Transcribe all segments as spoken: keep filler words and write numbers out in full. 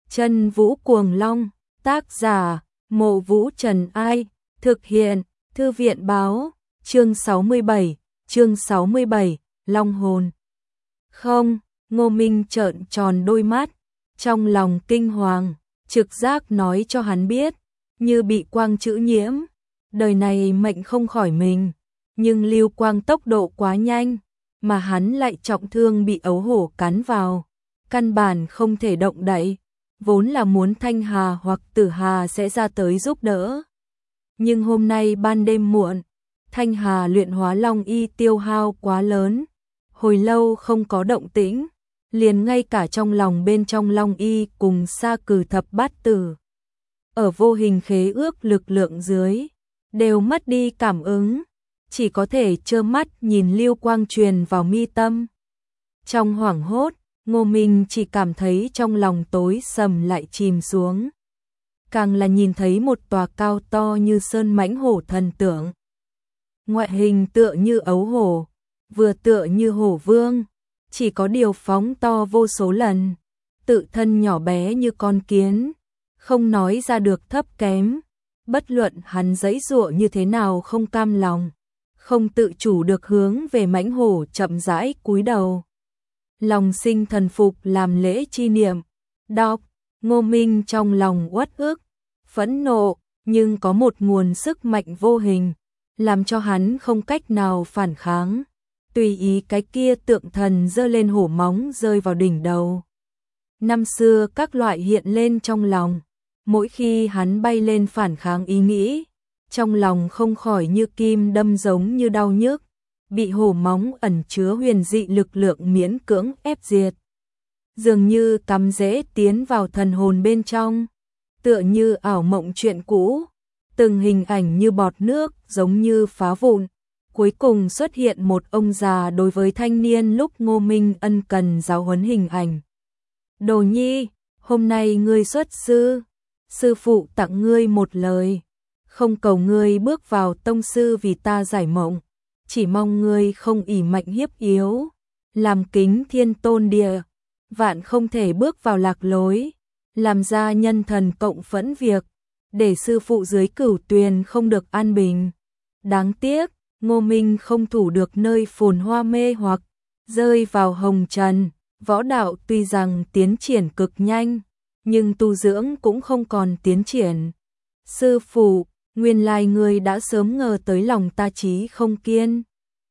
Chân Vũ Cuồng Long, tác giả, Mộ Vũ Trần Ai, thực hiện, Thư viện Báo, chương sáu mươi bảy, chương sáu mươi bảy, Long hồn. Không, Ngô Minh trợn tròn đôi mắt, trong lòng kinh hoàng, trực giác nói cho hắn biết, như bị quang chữ nhiễm, đời này mệnh không khỏi mình, nhưng lưu quang tốc độ quá nhanh, mà hắn lại trọng thương bị ấu hổ cắn vào, căn bản không thể động đậy, vốn là muốn Thanh Hà hoặc Tử Hà sẽ ra tới giúp đỡ. Nhưng hôm nay ban đêm muộn, Thanh Hà luyện hóa long y tiêu hao quá lớn, hồi lâu không có động tĩnh, liền ngay cả trong lòng bên trong long y cùng sa cử thập bát tử. Ở vô hình khế ước lực lượng dưới, đều mất đi cảm ứng, chỉ có thể trơ mắt nhìn lưu quang truyền vào mi tâm. Trong hoảng hốt, Ngô Minh chỉ cảm thấy trong lòng tối sầm lại chìm xuống. Càng là nhìn thấy một tòa cao to như sơn mãnh hổ thần tượng. Ngoại hình tựa như ấu hổ, vừa tựa như hổ vương, chỉ có điều phóng to vô số lần, tự thân nhỏ bé như con kiến, không nói ra được thấp kém, bất luận hắn giãy giụa như thế nào không cam lòng, không tự chủ được hướng về mãnh hổ chậm rãi cúi đầu. Lòng sinh thần phục làm lễ chi niệm, đọc, Ngô Minh trong lòng uất ức, phẫn nộ, nhưng có một nguồn sức mạnh vô hình, làm cho hắn không cách nào phản kháng. Tùy ý cái kia tượng thần giơ lên hổ móng rơi vào đỉnh đầu. Năm xưa các loại hiện lên trong lòng, mỗi khi hắn bay lên phản kháng ý nghĩ, trong lòng không khỏi như kim đâm giống như đau nhức, bị hổ móng ẩn chứa huyền dị lực lượng miễn cưỡng ép diệt. Dường như cắm rễ tiến vào thần hồn bên trong, tựa như ảo mộng chuyện cũ, từng hình ảnh như bọt nước giống như phá vụn. Cuối cùng xuất hiện một ông già đối với thanh niên lúc Ngô Minh ân cần giáo huấn hình ảnh. Đồ nhi, hôm nay ngươi xuất sư, sư phụ tặng ngươi một lời, không cầu ngươi bước vào tông sư vì ta giải mộng, chỉ mong ngươi không ỷ mạnh hiếp yếu, làm kính thiên tôn địa, vạn không thể bước vào lạc lối, làm ra nhân thần cộng phẫn việc, để sư phụ dưới cửu tuyền không được an bình. Đáng tiếc, Ngô Minh không thủ được nơi phồn hoa mê hoặc, rơi vào hồng trần, võ đạo tuy rằng tiến triển cực nhanh, nhưng tu dưỡng cũng không còn tiến triển. Sư phụ, nguyên lai ngươi đã sớm ngờ tới lòng ta chí không kiên,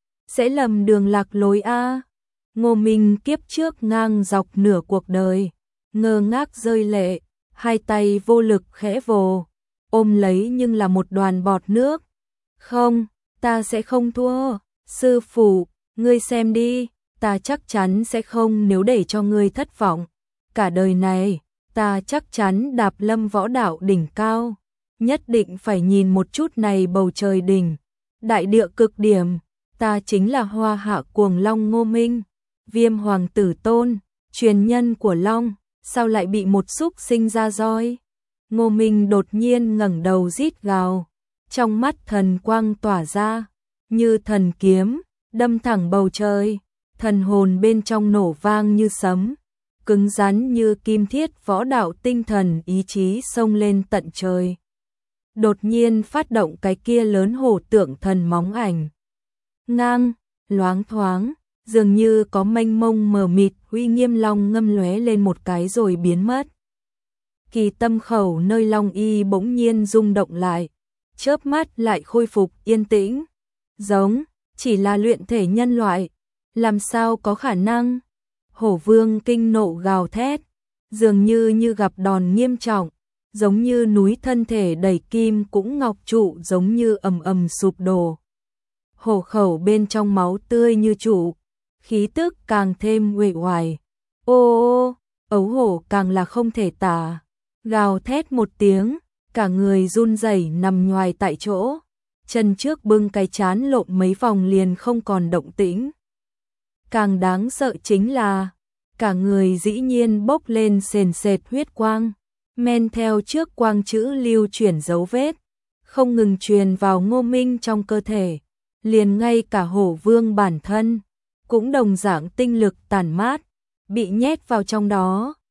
sẽ lầm đường lạc lối a. Ngô Minh kiếp trước ngang dọc nửa cuộc đời, ngơ ngác rơi lệ, hai tay vô lực khẽ vồ, ôm lấy nhưng là một đoàn bọt nước. Không, ta sẽ không thua, sư phụ, ngươi xem đi, ta chắc chắn sẽ không nếu để cho ngươi thất vọng. Cả đời này, ta chắc chắn đạp lâm võ đạo đỉnh cao, nhất định phải nhìn một chút này bầu trời đỉnh, đại địa cực điểm, ta chính là Hoa Hạ Cuồng Long Ngô Minh, Viêm Hoàng Tử Tôn, truyền nhân của Long, sao lại bị một súc sinh ra roi? Ngô Minh đột nhiên ngẩng đầu rít gào, trong mắt thần quang tỏa ra, như thần kiếm, đâm thẳng bầu trời, thần hồn bên trong nổ vang như sấm, cứng rắn như kim thiết, võ đạo tinh thần ý chí xông lên tận trời. Đột nhiên phát động cái kia lớn hổ tượng thần móng ảnh. Ngang, loáng thoáng, dường như có mênh mông mờ mịt uy nghiêm long ngâm lóe lên một cái rồi biến mất. Kỳ tâm khẩu nơi long y bỗng nhiên rung động lại, chớp mắt lại khôi phục yên tĩnh. Giống, chỉ là luyện thể nhân loại, làm sao có khả năng? Hổ vương kinh nộ gào thét, dường như như gặp đòn nghiêm trọng, giống như núi thân thể đầy kim cũng ngọc trụ giống như ầm ầm sụp đổ. Hổ khẩu bên trong máu tươi như trụ, khí tức càng thêm uể oải. Ô ô, ấu hổ càng là không thể tả, gào thét một tiếng, cả người run rẩy nằm nhoài tại chỗ, chân trước bưng cái chán lộn mấy vòng liền không còn động tĩnh. Càng đáng sợ chính là, cả người dĩ nhiên bốc lên sền sệt huyết quang, men theo trước quang chữ lưu chuyển dấu vết, không ngừng truyền vào Ngô Minh trong cơ thể, liền ngay cả hổ vương bản thân, cũng đồng dạng tinh lực tản mát, bị nhét vào trong đó.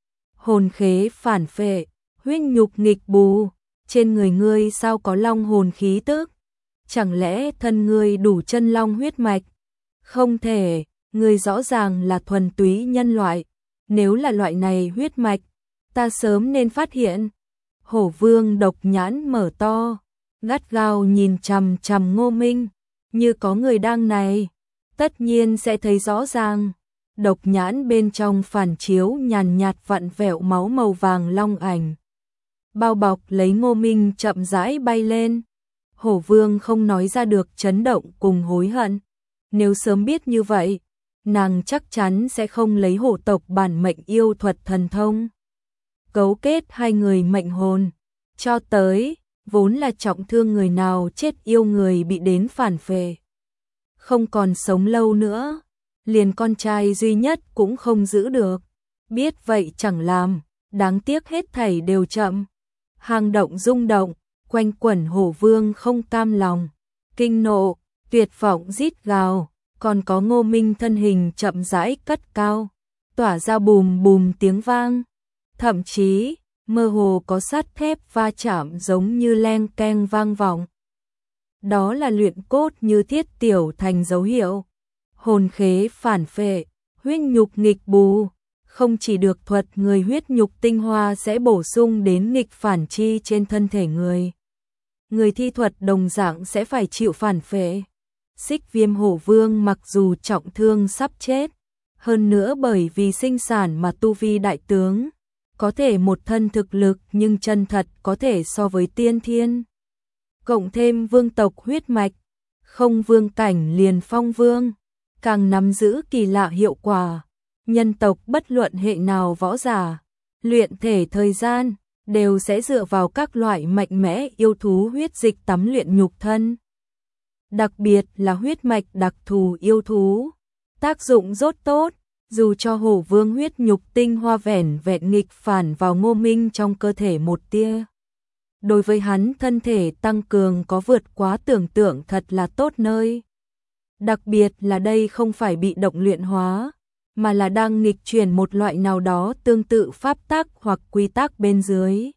hồn khế phản phệ, huyết nhục nghịch bù, trên người ngươi sao có long hồn khí tức? Chẳng lẽ thân ngươi đủ chân long huyết mạch? Không thể, ngươi rõ ràng là thuần túy nhân loại, nếu là loại này huyết mạch, ta sớm nên phát hiện. Hổ Vương độc nhãn mở to, gắt gao nhìn chằm chằm Ngô Minh, như có người đang này, tất nhiên sẽ thấy rõ ràng. Độc nhãn bên trong phản chiếu nhàn nhạt vặn vẹo máu màu vàng long ảnh. Bao bọc lấy Ngô Minh chậm rãi bay lên. Hổ Vương không nói ra được chấn động cùng hối hận. Nếu sớm biết như vậy, nàng chắc chắn sẽ không lấy hổ tộc bản mệnh yêu thuật thần thông. Cấu kết hai người mệnh hồn. Cho tới, vốn là trọng thương người nào chết yêu người bị đến phản phệ. Không còn sống lâu nữa, liền con trai duy nhất cũng không giữ được. Biết vậy chẳng làm, đáng tiếc hết thảy đều chậm. Hang động rung động, quanh quẩn Hổ Vương không cam lòng, kinh nộ, tuyệt vọng rít gào, còn có Ngô Minh thân hình chậm rãi cất cao, tỏa ra bùm bùm tiếng vang, thậm chí mơ hồ có sắt thép va chạm giống như leng keng vang vọng. Đó là luyện cốt như thiết tiểu thành dấu hiệu. Hồn khế phản phệ, huyết nhục nghịch bù, không chỉ được thuật người huyết nhục tinh hoa sẽ bổ sung đến nghịch phản chi trên thân thể người. Người thi thuật đồng dạng sẽ phải chịu phản phệ. Xích Viêm Hổ Vương mặc dù trọng thương sắp chết, hơn nữa bởi vì sinh sản mà tu vi đại tướng, có thể một thân thực lực nhưng chân thật có thể so với tiên thiên. Cộng thêm vương tộc huyết mạch, không vương cảnh liền phong vương, càng nắm giữ kỳ lạ hiệu quả. Nhân tộc bất luận hệ nào võ giả, luyện thể thời gian, đều sẽ dựa vào các loại mạnh mẽ yêu thú huyết dịch tắm luyện nhục thân. Đặc biệt là huyết mạch đặc thù yêu thú, tác dụng rốt tốt, dù cho Hổ Vương huyết nhục tinh hoa vẻn vẹn nghịch phản vào Ngô Minh trong cơ thể một tia. Đối với hắn thân thể tăng cường có vượt quá tưởng tượng thật là tốt nơi. Đặc biệt là đây không phải bị động luyện hóa, mà là đang nghịch chuyển một loại nào đó tương tự pháp tắc hoặc quy tắc bên dưới.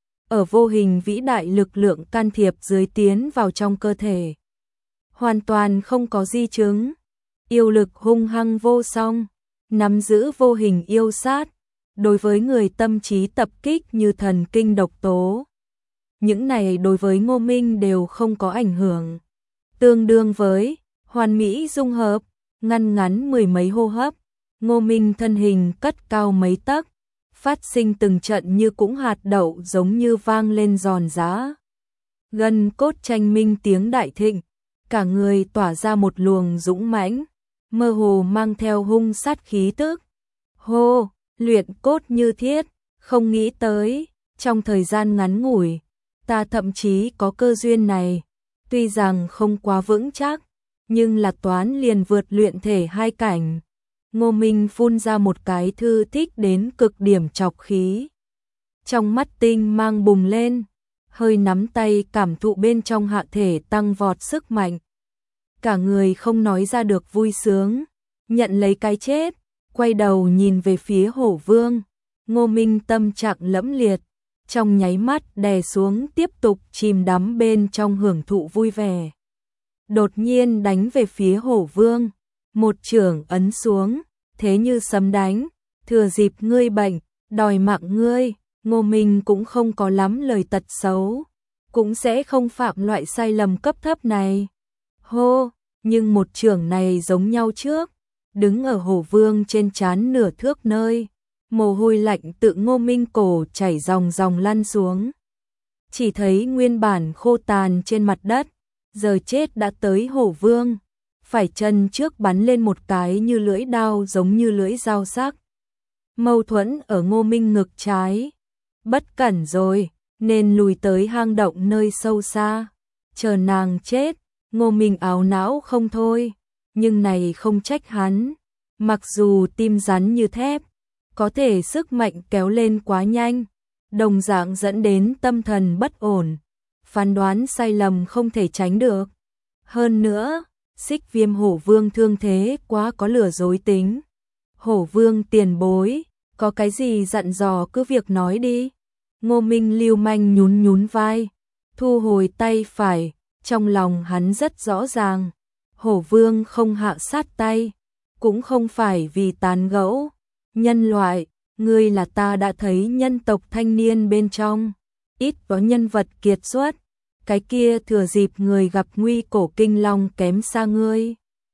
Ở vô hình vĩ đại lực lượng can thiệp dưới tiến vào trong cơ thể. Hoàn toàn không có di chứng. Yêu lực hung hăng vô song, nắm giữ vô hình yêu sát, đối với người tâm trí tập kích như thần kinh độc tố. Những này đối với Ngô Minh đều không có ảnh hưởng. Tương đương với hoàn mỹ dung hợp, ngăn ngắn mười mấy hô hấp, Ngô Minh thân hình cất cao mấy tấc, phát sinh từng trận như cũng hạt đậu giống như vang lên giòn giã. Gân cốt tranh minh tiếng đại thịnh, cả người tỏa ra một luồng dũng mãnh, mơ hồ mang theo hung sát khí tức. Hô, luyện cốt như thiết, không nghĩ tới, trong thời gian ngắn ngủi, ta thậm chí có cơ duyên này, tuy rằng không quá vững chắc, nhưng là toán liền vượt luyện thể hai cảnh. Ngô Minh phun ra một cái thư thích đến cực điểm chọc khí. Trong mắt tinh mang bùng lên, hơi nắm tay cảm thụ bên trong hạ thể tăng vọt sức mạnh. Cả người không nói ra được vui sướng, nhận lấy cái chết, quay đầu nhìn về phía Hổ Vương. Ngô Minh tâm trạng lẫm liệt, trong nháy mắt đè xuống tiếp tục chìm đắm bên trong hưởng thụ vui vẻ. Đột nhiên đánh về phía Hổ Vương, một chưởng ấn xuống, thế như sấm đánh, thừa dịp ngươi bệnh, đòi mạng ngươi. Ngô Minh cũng không có lắm lời tật xấu, cũng sẽ không phạm loại sai lầm cấp thấp này. Hô, nhưng một chưởng này giống nhau trước, đứng ở Hổ Vương trên trán nửa thước nơi, mồ hôi lạnh tự Ngô Minh cổ chảy ròng ròng lăn xuống. Chỉ thấy nguyên bản khô tàn trên mặt đất, giờ chết đã tới Hổ Vương, phải chân trước bắn lên một cái như lưỡi đao giống như lưỡi dao sắc. Mâu thuẫn ở Ngô Minh ngực trái, bất cẩn rồi, nên lùi tới hang động nơi sâu xa, chờ nàng chết. Ngô Minh áo não không thôi, nhưng này không trách hắn, mặc dù tim rắn như thép, có thể sức mạnh kéo lên quá nhanh, đồng dạng dẫn đến tâm thần bất ổn, phán đoán sai lầm không thể tránh được. Hơn nữa, Xích Viêm Hổ Vương thương thế quá có lừa dối tính. Hổ Vương tiền bối, có cái gì dặn dò cứ việc nói đi. Ngô Minh lưu manh nhún nhún vai, thu hồi tay phải, trong lòng hắn rất rõ ràng, Hổ Vương không hạ sát tay, cũng không phải vì tán gẫu. Nhân loại, ngươi là ta đã thấy nhân tộc thanh niên bên trong, ít có nhân vật kiệt xuất, cái kia thừa dịp người gặp nguy cổ kinh long kém xa ngươi.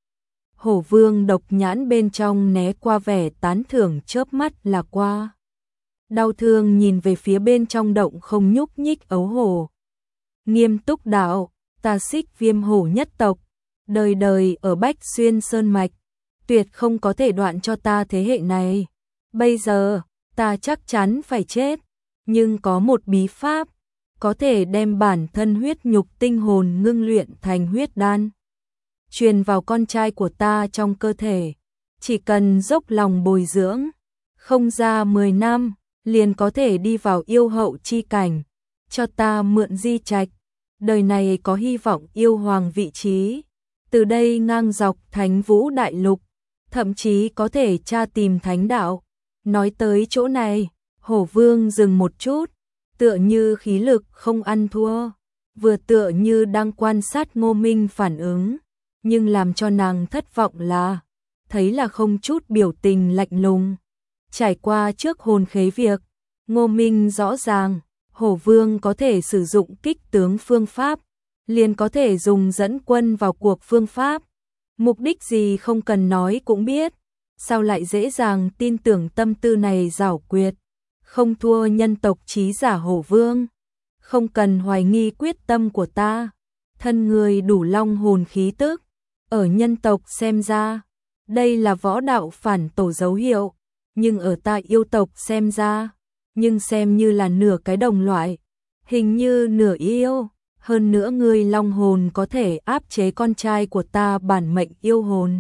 Hổ Vương độc nhãn bên trong né qua vẻ tán thưởng chớp mắt là qua. Đau thương nhìn về phía bên trong động không nhúc nhích ấu hổ. Nghiêm túc đạo, ta Xích Viêm hổ nhất tộc, đời đời ở Bách Xuyên Sơn Mạch, tuyệt không có thể đoạn cho ta thế hệ này. Bây giờ, ta chắc chắn phải chết, nhưng có một bí pháp, có thể đem bản thân huyết nhục tinh hồn ngưng luyện thành huyết đan, truyền vào con trai của ta trong cơ thể, chỉ cần dốc lòng bồi dưỡng, không ra mười năm, liền có thể đi vào yêu hậu chi cảnh, cho ta mượn di trạch, đời này có hy vọng yêu hoàng vị trí, từ đây ngang dọc Thánh Vũ Đại Lục, thậm chí có thể tra tìm thánh đạo. Nói tới chỗ này, Hổ Vương dừng một chút, tựa như khí lực không ăn thua, vừa tựa như đang quan sát Ngô Minh phản ứng, nhưng làm cho nàng thất vọng là, thấy là không chút biểu tình lạnh lùng. Trải qua trước hồn khế việc, Ngô Minh rõ ràng, Hổ Vương có thể sử dụng kích tướng phương pháp, liền có thể dùng dẫn quân vào cuộc phương pháp. Mục đích gì không cần nói cũng biết, sao lại dễ dàng tin tưởng tâm tư này giảo quyệt, không thua nhân tộc trí giả Hổ Vương. Không cần hoài nghi quyết tâm của ta, thân người đủ long hồn khí tức, ở nhân tộc xem ra, đây là võ đạo phản tổ dấu hiệu, nhưng ở ta yêu tộc xem ra, nhưng xem như là nửa cái đồng loại, hình như nửa yêu. Hơn nữa ngươi long hồn có thể áp chế con trai của ta bản mệnh yêu hồn.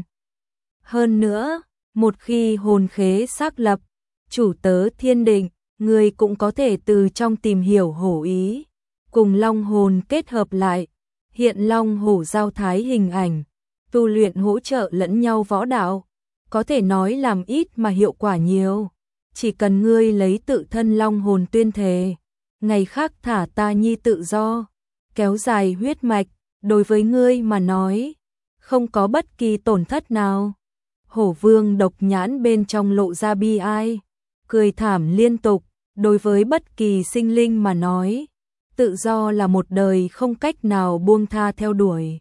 Hơn nữa, một khi hồn khế xác lập, chủ tớ thiên định, ngươi cũng có thể từ trong tìm hiểu hổ ý, cùng long hồn kết hợp lại, hiện long hổ giao thái hình ảnh, tu luyện hỗ trợ lẫn nhau võ đạo, có thể nói làm ít mà hiệu quả nhiều. Chỉ cần ngươi lấy tự thân long hồn tuyên thề, ngày khác thả ta nhi tự do, kéo dài huyết mạch, đối với ngươi mà nói, không có bất kỳ tổn thất nào. Hổ Vương độc nhãn bên trong lộ ra bi ai, cười thảm liên tục, đối với bất kỳ sinh linh mà nói, tự do là một đời không cách nào buông tha theo đuổi.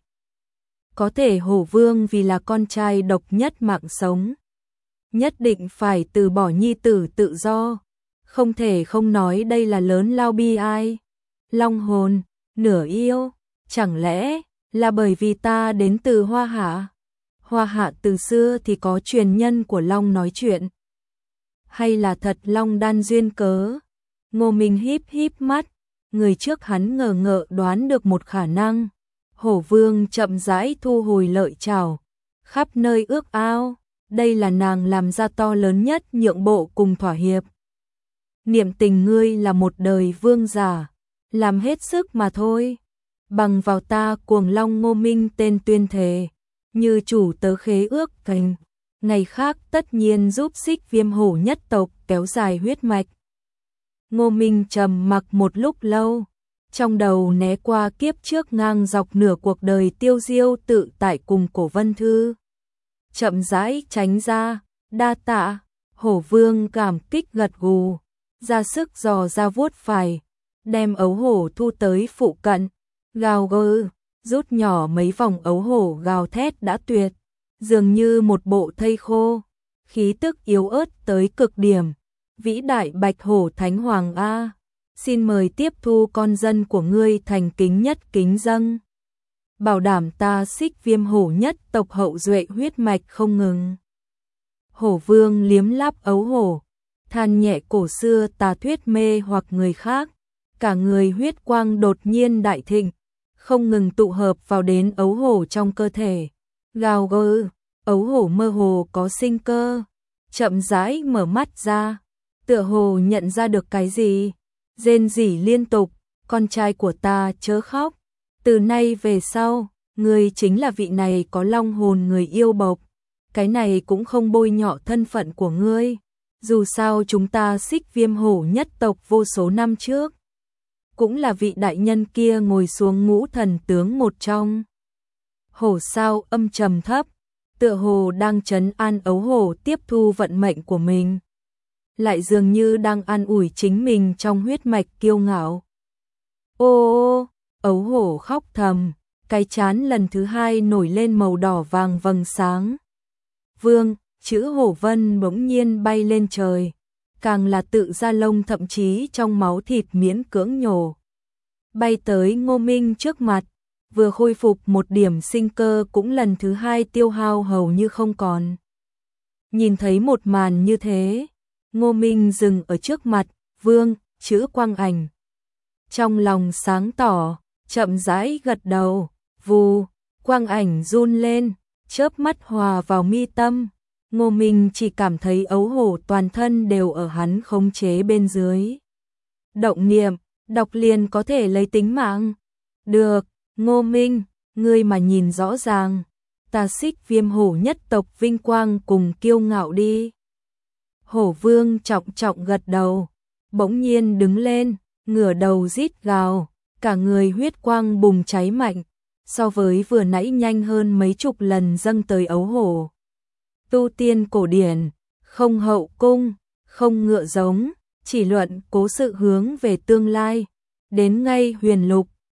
Có thể Hổ Vương vì là con trai độc nhất mạng sống, nhất định phải từ bỏ nhi tử tự do, không thể không nói đây là lớn lao bi ai. Long hồn, nửa yêu, chẳng lẽ là bởi vì ta đến từ Hoa Hạ? Hoa Hạ từ xưa thì có truyền nhân của Long nói chuyện. Hay là thật Long đan duyên cớ? Ngô Minh híp híp mắt, người trước hắn ngờ ngợ đoán được một khả năng. Hổ Vương chậm rãi thu hồi lợi chảo, khắp nơi ước ao, đây là nàng làm ra to lớn nhất nhượng bộ cùng thỏa hiệp. Niệm tình ngươi là một đời vương giả, làm hết sức mà thôi. Bằng vào ta Cuồng Long Ngô Minh tên tuyên thề, như chủ tớ khế ước thành, ngày khác tất nhiên giúp Xích Viêm hổ nhất tộc kéo dài huyết mạch. Ngô Minh trầm mặc một lúc lâu, trong đầu né qua kiếp trước ngang dọc nửa cuộc đời tiêu diêu tự tại cùng Cổ Vân Thư. Chậm rãi tránh ra, đa tạ. Hổ Vương cảm kích gật gù, ra sức dò ra vuốt phải, đem ấu hổ thu tới phụ cận, gào gừ, rút nhỏ mấy vòng ấu hổ gào thét đã tuyệt, dường như một bộ thây khô, khí tức yếu ớt tới cực điểm. Vĩ đại Bạch Hổ Thánh Hoàng A, xin mời tiếp thu con dân của ngươi thành kính nhất kính dâng. Bảo đảm ta Xích Viêm hổ nhất tộc hậu duệ huyết mạch không ngừng. Hổ Vương liếm láp ấu hổ, than nhẹ cổ xưa tà thuyết mê hoặc người khác, cả người huyết quang đột nhiên đại thịnh, không ngừng tụ hợp vào đến ấu hổ trong cơ thể. Gào gừ, ấu hổ mơ hồ có sinh cơ, chậm rãi mở mắt ra, tựa hồ nhận ra được cái gì, rên rỉ liên tục, con trai của ta chớ khóc, từ nay về sau, ngươi chính là vị này có long hồn người yêu bộc, cái này cũng không bôi nhọ thân phận của ngươi, Dù sao chúng ta Xích Viêm hổ nhất tộc vô số năm trước, cũng là vị đại nhân kia ngồi xuống ngũ thần tướng một trong. Hổ sao âm trầm thấp, tựa hồ đang trấn an ấu hổ tiếp thu vận mệnh của mình, lại dường như đang an ủi chính mình trong huyết mạch kiêu ngạo. Ô ô, ấu hổ khóc thầm, cái trán lần thứ hai nổi lên màu đỏ vàng vầng sáng. Vương, chữ hổ vân bỗng nhiên bay lên trời, càng là tự ra lông thậm chí trong máu thịt miễn cưỡng nhổ. Bay tới Ngô Minh trước mặt, vừa khôi phục một điểm sinh cơ cũng lần thứ hai tiêu hao hầu như không còn. Nhìn thấy một màn như thế, Ngô Minh dừng ở trước mặt, Vương, chữ quang ảnh. Trong lòng sáng tỏ, chậm rãi gật đầu, vù, quang ảnh run lên, chớp mắt hòa vào mi tâm. Ngô Minh chỉ cảm thấy ấu hổ toàn thân đều ở hắn khống chế bên dưới. Động niệm, đọc liền có thể lấy tính mạng. Được, Ngô Minh, ngươi mà nhìn rõ ràng, ta Xích Viêm hổ nhất tộc vinh quang cùng kiêu ngạo đi. Hổ vương trọng trọng gật đầu, bỗng nhiên đứng lên, ngửa đầu rít gào, cả người huyết quang bùng cháy mạnh, so với vừa nãy nhanh hơn mấy chục lần dâng tới ấu hổ. Tu tiên cổ điển, không hậu cung, không ngựa giống, chỉ luận cố sự hướng về tương lai, đến ngay huyền lục,